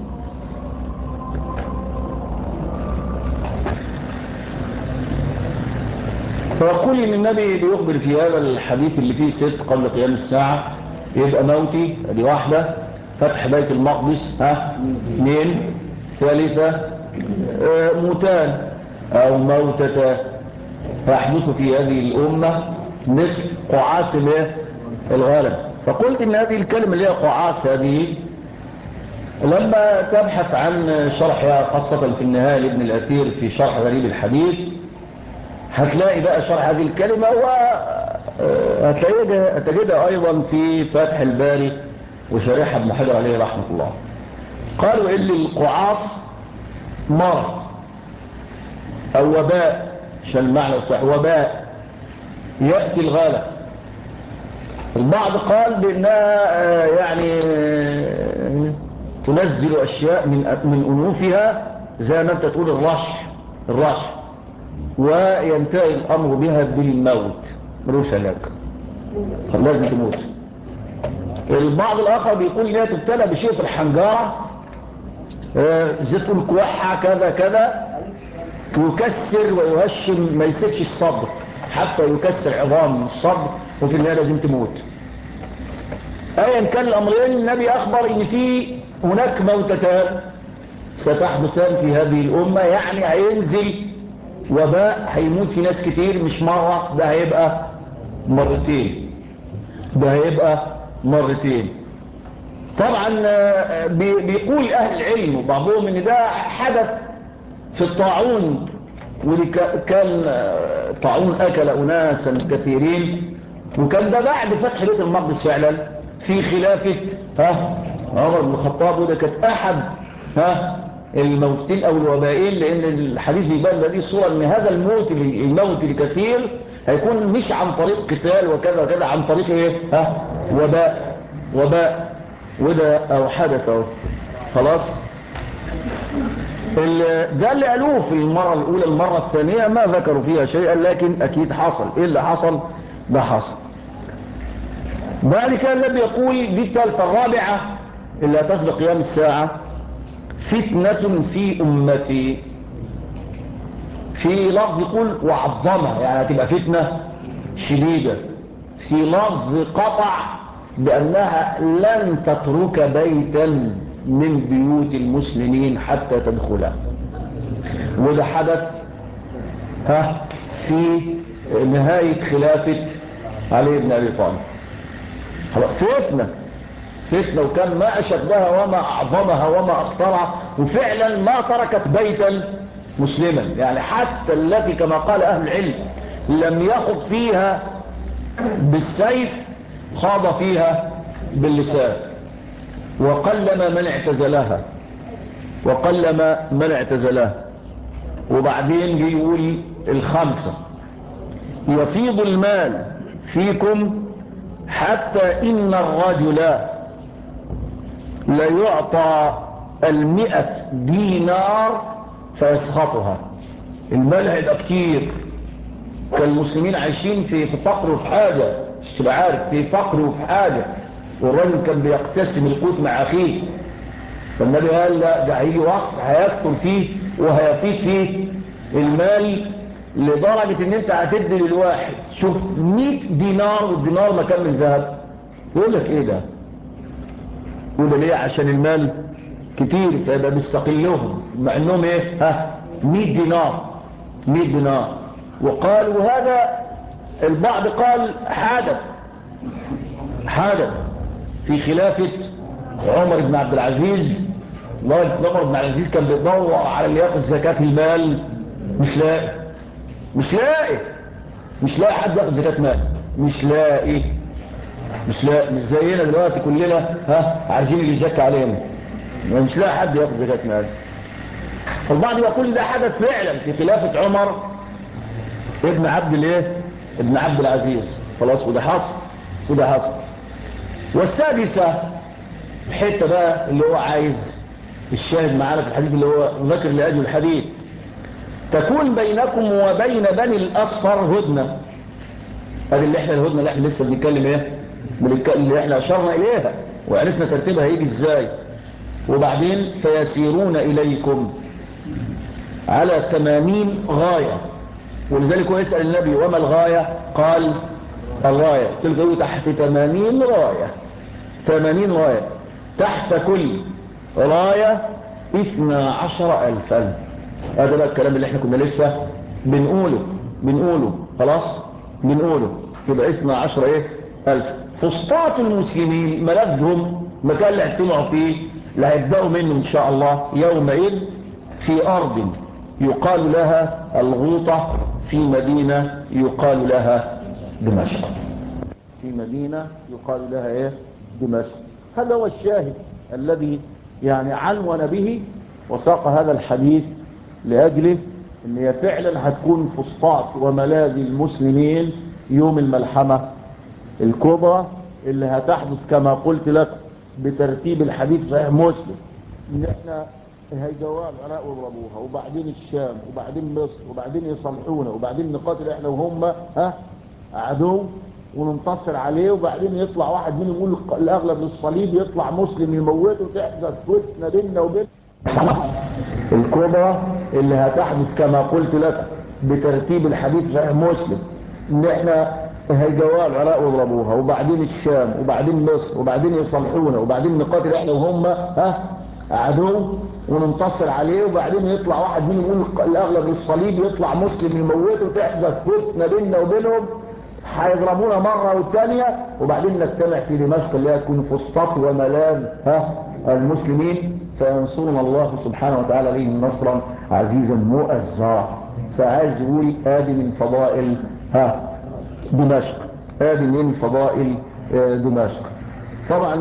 فيقول ان النبي بيخبر في هذا الحديث اللي فيه ست قبل قيام الساعة يبقى موتي ادي واحدة، فتح بيت المقدس ها اثنين، ثالثة آه موتان او موتتا فيحدث في هذه الامة مثل قعاس الغنم. فقلت ان هذه الكلمة اللي هي قعاس هذه لما تبحث عن شرحها خاصة في النهاية لابن الاثير في شرح غريب الحديث هتلاقي بقى شرح هذه الكلمة، وهتلاقيها تجدها ايضا في فتح الباري وشارحها ابن حجر عليه رحمة الله. قالوا ان القعاص مرض او وباء، عشان المعنى صح وباء يأتي الغالة. البعض قال بانها يعني تنزل اشياء من من انوفها زي ما انت تقول الرشح الرشح وينتهي الامر بها بالموت، ملوش علاج لازم تموت. البعض الاخر بيقول انها تبتلى بشيء في الحنجره زي تقول كوحه كذا كذا يكسر ويهشم ما يسيبش الصدر حتى يكسر عظام الصدر وفي النهايه لازم تموت. ايا كان الامرين النبي اخبر ان في هناك موتتان ستحدثان في هذه الامه، يعني هينزل وباء هيموت في ناس كتير مش مرة، ده هيبقى مرتين ده هيبقى مرتين. طبعا بيقول اهل العلم وبعضهم ان ده حدث في الطاعون، وكان طاعون اكل اناسا كثيرين، وكان ده بعد فتح بيت المقدس فعلا في خلافة ها عمر بن الخطاب، وده كانت احد ها الموتين او الوبائين، لان الحديث بيبان لديه الصورة ان هذا الموت الموت الكثير هيكون مش عن طريق قتال وكذا وكذا، عن طريق ايه ها وباء وباء وده او حدث اهو خلاص. ده اللي قالوه في المرة الاولى. المرة الثانية ما ذكروا فيها شيئا، لكن اكيد حصل. ايه اللي حصل؟ ده حصل. بعد كده النبي يقول دي الثالثة. الرابعة اللي هتسبق قيام الساعة: فتنة في امتي. في لفظ يقول وعظمها، يعني هتبقى فتنة شديدة. في لفظ قطع بأنها لن تترك بيتا من بيوت المسلمين حتى تدخلها. وده حدث ها في نهاية خلافة علي بن أبي طالب. فتنة فتنة، وكان ما أشدها وما أعظمها وما أخطرها، وفعلا ما تركت بيتا مسلما. يعني حتى التي كما قال أهل العلم لم يخض فيها بالسيف خاض فيها باللسان. وقلما من اعتزلها وقلما من اعتزلها. وبعدين بيقول الخمسة: يفيض المال فيكم حتى إن الرجل ليعطى المئة دينار فيسخطها. المال هيبقى كتير. كالمسلمين عايشين في في فقر وفي حاجة، مش تبقى عارف، في فقر وفي حاجة. والراجل كان بيقتسم القوت مع أخيه. فالنبي قال لا، ده هيجي وقت هيكثر فيه وهيفيد فيه المال لدرجة ان انت هتدي للواحد شوف مئة دينار، والدينار مكان من ذهب. يقول لك ايه ده؟ يقول ده ليه؟ عشان المال كتير فيبقى بيستقلهم، مع انهم ايه؟ ها مئة دينار مئة دينار. وقال، وهذا البعض قال حدث حدث في خلافة عمر بن عبد العزيز. عمر بن عبد العزيز كان بيدور على اللي ياخذ زكاة المال، مش لاقي مش لاقي مش لاقي حد ياخذ زكاة مال، مش لاقي مش لاقي مش زينا دلوقتي كلنا ها عايزين اللي يزكي علينا، مش لاقي حد ياخذ زكاة مال. فالبعض يقول ده حدث فعلا في خلافة عمر ابن عبد الايه ابن عبد العزيز. خلاص، وده حصل وده حصل. والسادسة الحته بقى اللي هو عايز الشاهد معانا في الحديث اللي هو ذكر لأجل الحديث: تكون بينكم وبين بني الأصفر هدنة. هذه اللي احنا الهدنة اللي احنا لسه بنتكلم ايه اللي احنا اشرنا اليها وعرفنا ترتيبها هيجي ازاي. وبعدين فيسيرون اليكم على ثمانين غاية. ولذلك هو يسأل النبي وما الغاية؟ قال الغاية تلقوا تحت ثمانين غاية. ثمانين غاية، تحت كل راية اثنا عشر ألفا. هذا بقى الكلام اللي احنا كنا لسه بنقوله بنقوله خلاص بنقوله. يبقى اثنا عشر ايه ألف. فسطاط المسلمين ملذهم مكان اللي هيجتمعوا فيه اللي هيبدأوا منه ان شاء الله يومئذ في أرض يقال لها الغوطة، في مدينة يقال لها دمشق. في مدينة يقال لها ايه دمشق. هذا هو الشاهد الذي يعني عنون به وساق هذا الحديث لأجله ان هي فعلا هتكون فسطاط وملاذ المسلمين يوم الملحمة الكبرى اللي هتحدث كما قلت لك بترتيب الحديث صحيح مسلم. ان احنا هيجوا العراق ويضربوها، وبعدين الشام، وبعدين مصر، وبعدين يصلحونا، وبعدين نقاتل احنا وهم ها عدو وننتصر عليه، وبعدين يطلع واحد منهم يقول الاغلب للصليب، يطلع مسلم يموته، تحدث فتنه بيننا وبين الكبرى اللي هتحدث كما قلت لك بترتيب الحديث صحيح مسلم. ان احنا هيجوا العراق ويضربوها، وبعدين الشام، وبعدين مصر، وبعدين يصلحونا، وبعدين نقاتل احنا وهم ها عدو وننتصر عليه، وبعدين يطلع واحد منهم يقول الاغلب للصليب، يطلع مسلم يموته، تحدث فتنه بيننا وبينهم، هيضربونا مرة والتانية، وبعدين نجتمع في دمشق اللي هتكون فسطاط وملاذ ها المسلمين، فينصرنا الله سبحانه وتعالى به نصرا عزيزا مؤزرا. فعايز يقول ادي من فضائل ها دمشق، ادي من فضائل دمشق. طبعا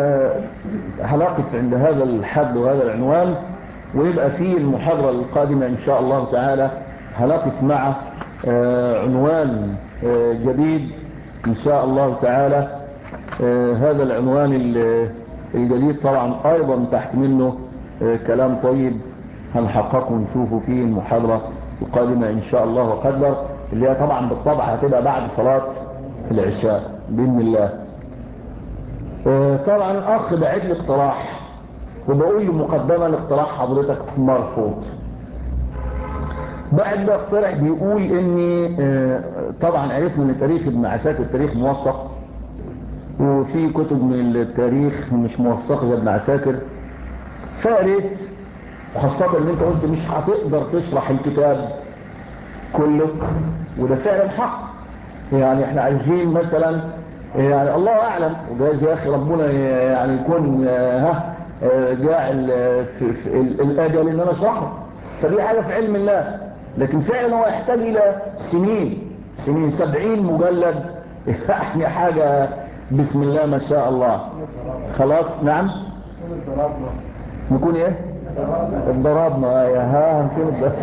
هنقف عند هذا الحد وهذا العنوان، ويبقى في المحاضرة القادمة ان شاء الله تعالى هنقف مع عنوان جديد إن شاء الله تعالى آه هذا العنوان الجديد طبعا أيضا تحت منه آه كلام طيب هنحققه ونشوفه في المحاضرة القادمة إن شاء الله وقدر، اللي هي طبعا بالطبع هتبقى بعد صلاة العشاء بإذن الله. آه طبعا الأخ بعت لي اقتراح، وبقول له مقدما اقتراح حضرتك مرفوض. بعد ده اقترح بيقول اني اه طبعا عرفنا ان تاريخ ابن عساكر تاريخ موثق، وفي كتب من التاريخ مش موثقه زي ابن عساكر، فقريت وخاصة ان انت قلت مش هتقدر تشرح الكتاب كله، وده فعلا حق. يعني احنا عايزين مثلا يعني الله اعلم، وجايز يا اخي ربنا يعني يكون ها جاعل في, في الاجل ان انا اشرحه، فدي حاجة في علم الله. لكن فعلا هو يحتاج الى سنين سنين سبعين مجلد يعني حاجة بسم الله ما شاء الله. خلاص نعم نكون ايه اتضربنا يا ها هنكون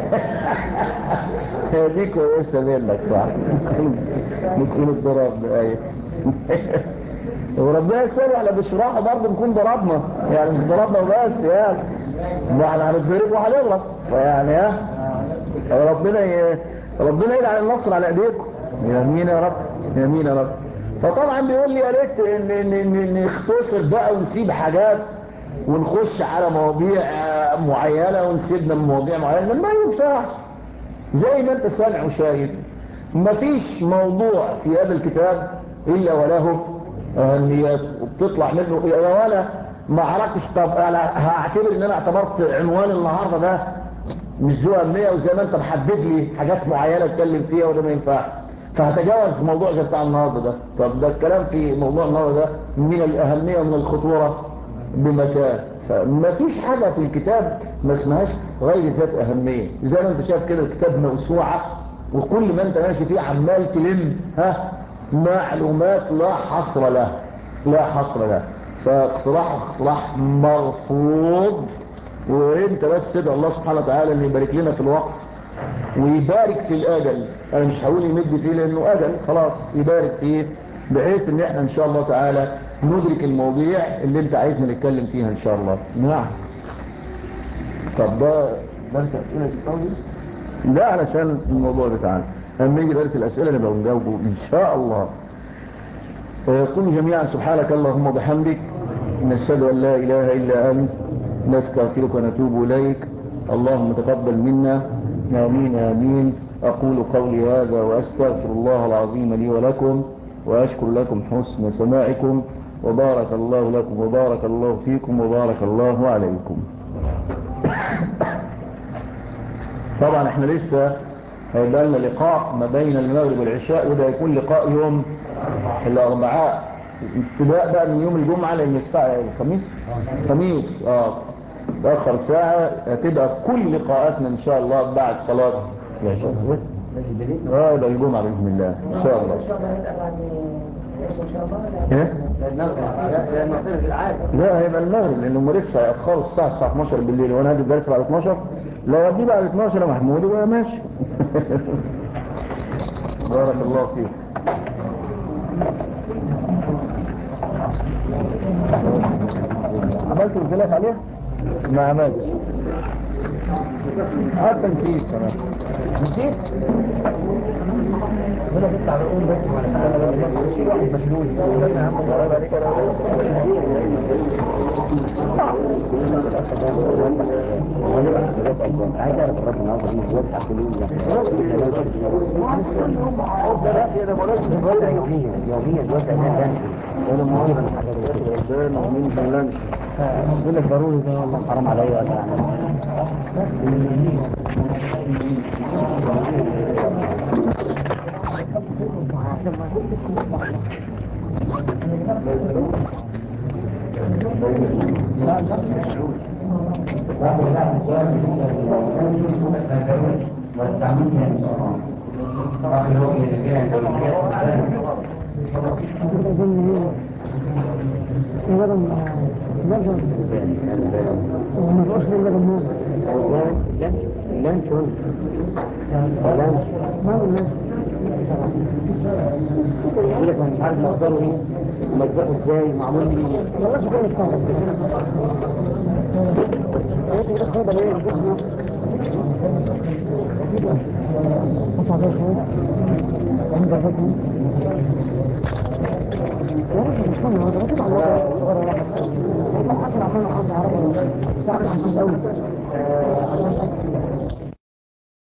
دي كويسة منك صح نكون اتضربنا ايه وربنا يسأل على بشراحة برضه نكون ضربنا، يعني مش ضربنا وبس يعني ما احنا هنتضرب وهنغلط، فيعني ها ربنا ي... ربنا يلعن النصر على ايديكم يمين يا رب يمين يا رب. فطبعا بيقول لي يا ريت نختصر بقى ونسيب حاجات ونخش على مواضيع معينة ونسيبنا من مواضيع معينة، ما ينفعش. زي ما انت سامع وشايف مفيش موضوع في هذا الكتاب الا وله اهميات وبتطلع منه. يا ولا ما عرفتش، طب انا هعتبر ان انا اعتبرت عنوان النهارده ده مش ذو اهميه، وزي ما انت محدد لي حاجات معينه اتكلم فيها وده ما ينفعش، فهتجاوز موضوع زي بتاع النهارده ده. طب ده الكلام في موضوع النهارده ده من الاهميه ومن الخطوره بمكان. فما فيش حاجه في الكتاب ما اسمهاش غير ذات اهميه. زي ما انت شايف كده الكتاب موسوعه، وكل ما انت ماشي فيه عمال تلم ها معلومات لا حصر لها لا حصر لها. فاقتراح اقتراح مرفوض. وانت بس ادعو الله سبحانه وتعالى ان يبارك لنا في الوقت ويبارك في الاجل. انا مش هقول يمد فيه لانه اجل خلاص، يبارك فيه بحيث ان احنا ان شاء الله تعالى ندرك المواضيع اللي انت عايزنا نتكلم فيها ان شاء الله. نعم. طب ده درس اسئله الطالب لا علشان الموضوع بتاعنا، اما يجي درس الاسئله نبقى نجاوبه ان شاء الله. قل جميعا سبحانك اللهم وبحمدك نشهد ان لا اله الا انت نستغفرك ونتوب إليك. اللهم تقبل منا آمين آمين. أقول قولي هذا وأستغفر الله العظيم لي ولكم، وأشكر لكم حسن سماعكم، وبارك الله لكم وبارك الله فيكم وبارك الله عليكم. طبعا احنا لسه هيبقى لنا لقاء ما بين المغرب والعشاء، وده يكون لقاء يوم الأربعاء ابتداء بقى من يوم الجمعة، لأن الساعة الخميس خميس اه تأخر ساعة. هتبقى كل لقاءاتنا إن شاء الله بعد صلاة العشاء. اه ده الجمعة بإذن الله إن شاء الله. ايه؟ لا هيبقى المغرب لأنه لسه هيأخروا الساعة الساعة اتناشر بالليل، وأنا هدي الدرس بعد اتناشر. لو هدي بعد اتناشر يا محمود يبقى ماشي. بارك الله فيك. عملت الخلاف عليه؟ ما عملتش حتى نسيت كمان نسيت انا كنت على اقول بس على السنه بس شيء واحد مشلول استنى يا عم قريب عليك انا عايز اعرف الرقم النهارده دي ازاي تحكمين ده يوميا يوميا دلوقتي انا انا مؤمن بحاجات ربنا ومين فلان بقول لك ضروري ده والله حرام عليا ولا بس مش عارف مصدره ايه. مجزأه ازاي معمول لي والله شو كويس كان بس خد ليه أصعب شوي عند الرقم يا رجل استنى هذا رجل على صغير واحد والله حتى عملنا خمسة عربية تعرف حساس قوي